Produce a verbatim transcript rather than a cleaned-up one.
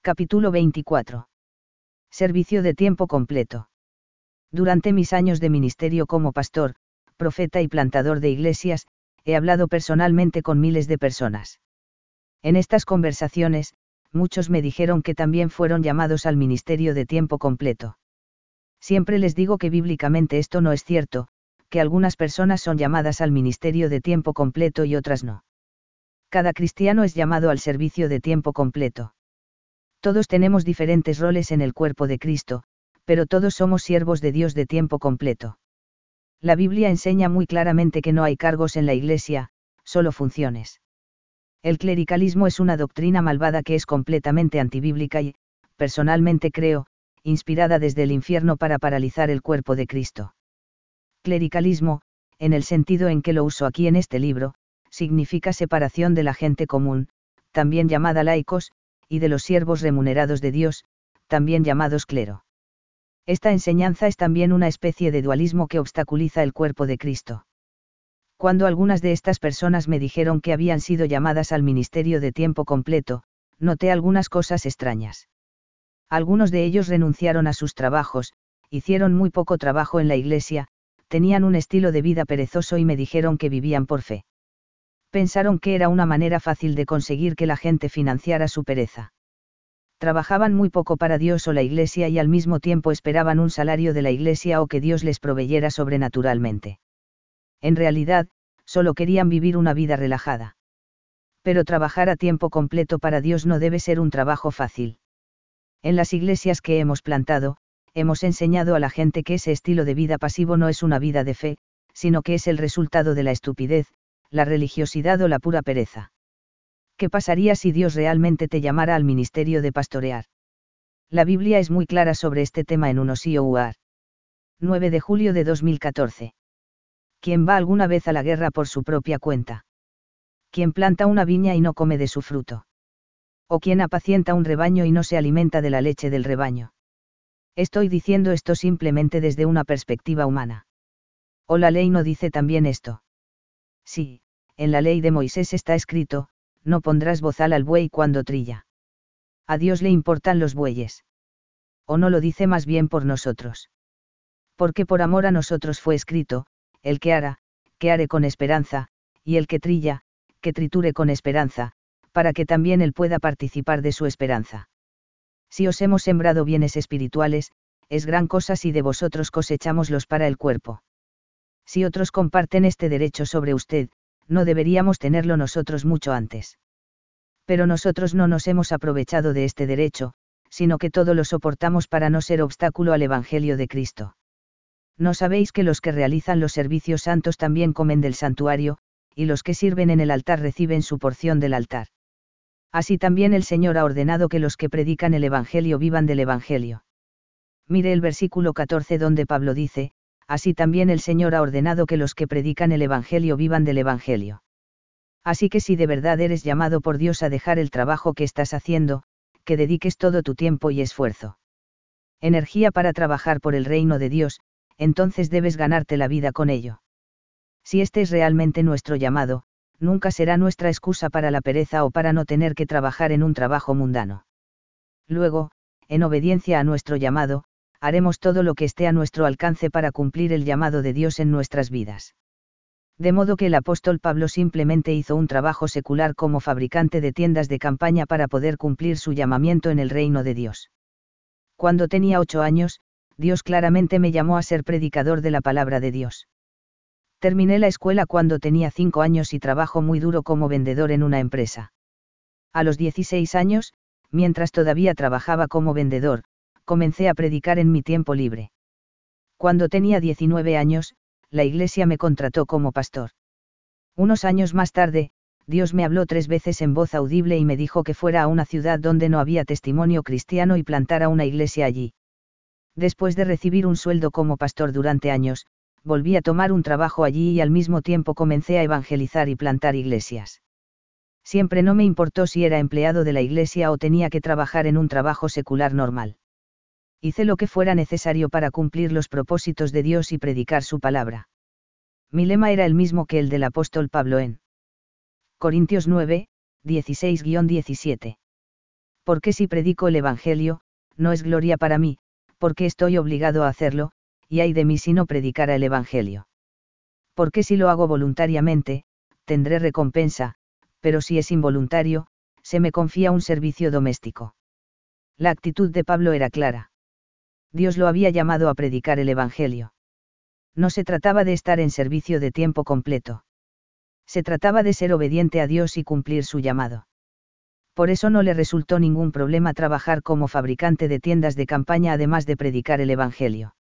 Capítulo veinticuatro. Servicio de tiempo completo. Durante mis años de ministerio como pastor, profeta y plantador de iglesias, he hablado personalmente con miles de personas. En estas conversaciones, muchos me dijeron que también fueron llamados al ministerio de tiempo completo. Siempre les digo que bíblicamente esto no es cierto, que algunas personas son llamadas al ministerio de tiempo completo y otras no. Cada cristiano es llamado al servicio de tiempo completo. Todos tenemos diferentes roles en el cuerpo de Cristo, pero todos somos siervos de Dios de tiempo completo. La Biblia enseña muy claramente que no hay cargos en la Iglesia, solo funciones. El clericalismo es una doctrina malvada que es completamente antibíblica y, personalmente creo, inspirada desde el infierno para paralizar el cuerpo de Cristo. Clericalismo, en el sentido en que lo uso aquí en este libro, significa separación de la gente común, también llamada laicos, y de los siervos remunerados de Dios, también llamados clero. Esta enseñanza es también una especie de dualismo que obstaculiza el cuerpo de Cristo. Cuando algunas de estas personas me dijeron que habían sido llamadas al ministerio de tiempo completo, noté algunas cosas extrañas. Algunos de ellos renunciaron a sus trabajos, hicieron muy poco trabajo en la iglesia, tenían un estilo de vida perezoso y me dijeron que vivían por fe. Pensaron que era una manera fácil de conseguir que la gente financiara su pereza. Trabajaban muy poco para Dios o la iglesia y al mismo tiempo esperaban un salario de la iglesia o que Dios les proveyera sobrenaturalmente. En realidad, solo querían vivir una vida relajada. Pero trabajar a tiempo completo para Dios no debe ser un trabajo fácil. En las iglesias que hemos plantado, hemos enseñado a la gente que ese estilo de vida pasivo no es una vida de fe, sino que es el resultado de la estupidez, la religiosidad o la pura pereza. ¿Qué pasaría si Dios realmente te llamara al ministerio de pastorear? La Biblia es muy clara sobre este tema en uno sí o U A R. nueve de julio de dos mil catorce. ¿Quién va alguna vez a la guerra por su propia cuenta? ¿Quién planta una viña y no come de su fruto? ¿O quién apacienta un rebaño y no se alimenta de la leche del rebaño? Estoy diciendo esto simplemente desde una perspectiva humana. ¿O la ley no dice también esto? Sí, en la ley de Moisés está escrito, no pondrás bozal al buey cuando trilla. A Dios le importan los bueyes. ¿O no lo dice más bien por nosotros? Porque por amor a nosotros fue escrito, el que ara, que are con esperanza, y el que trilla, que triture con esperanza, para que también él pueda participar de su esperanza. Si os hemos sembrado bienes espirituales, es gran cosa si de vosotros cosechámoslos para el cuerpo. Si otros comparten este derecho sobre usted, no deberíamos tenerlo nosotros mucho antes. Pero nosotros no nos hemos aprovechado de este derecho, sino que todo lo soportamos para no ser obstáculo al Evangelio de Cristo. ¿No sabéis que los que realizan los servicios santos también comen del santuario, y los que sirven en el altar reciben su porción del altar? Así también el Señor ha ordenado que los que predican el Evangelio vivan del Evangelio. Mire el versículo catorce donde Pablo dice, así también el Señor ha ordenado que los que predican el Evangelio vivan del Evangelio. Así que si de verdad eres llamado por Dios a dejar el trabajo que estás haciendo, que dediques todo tu tiempo y esfuerzo. Energía para trabajar por el reino de Dios, entonces debes ganarte la vida con ello. Si este es realmente nuestro llamado, nunca será nuestra excusa para la pereza o para no tener que trabajar en un trabajo mundano. Luego, en obediencia a nuestro llamado, haremos todo lo que esté a nuestro alcance para cumplir el llamado de Dios en nuestras vidas. De modo que el apóstol Pablo simplemente hizo un trabajo secular como fabricante de tiendas de campaña para poder cumplir su llamamiento en el reino de Dios. Cuando tenía ocho años, Dios claramente me llamó a ser predicador de la palabra de Dios. Terminé la escuela cuando tenía cinco años y trabajo muy duro como vendedor en una empresa. A los dieciséis años, mientras todavía trabajaba como vendedor, comencé a predicar en mi tiempo libre. Cuando tenía diecinueve años, la iglesia me contrató como pastor. Unos años más tarde, Dios me habló tres veces en voz audible y me dijo que fuera a una ciudad donde no había testimonio cristiano y plantara una iglesia allí. Después de recibir un sueldo como pastor durante años, volví a tomar un trabajo allí y al mismo tiempo comencé a evangelizar y plantar iglesias. Siempre no me importó si era empleado de la iglesia o tenía que trabajar en un trabajo secular normal. Hice lo que fuera necesario para cumplir los propósitos de Dios y predicar su palabra. Mi lema era el mismo que el del apóstol Pablo en Corintios nueve, dieciséis a diecisiete. Porque si predico el Evangelio, no es gloria para mí, porque estoy obligado a hacerlo, y ay de mí si no predicara el Evangelio. Porque si lo hago voluntariamente, tendré recompensa, pero si es involuntario, se me confía un servicio doméstico. La actitud de Pablo era clara. Dios lo había llamado a predicar el Evangelio. No se trataba de estar en servicio de tiempo completo. Se trataba de ser obediente a Dios y cumplir su llamado. Por eso no le resultó ningún problema trabajar como fabricante de tiendas de campaña además de predicar el Evangelio.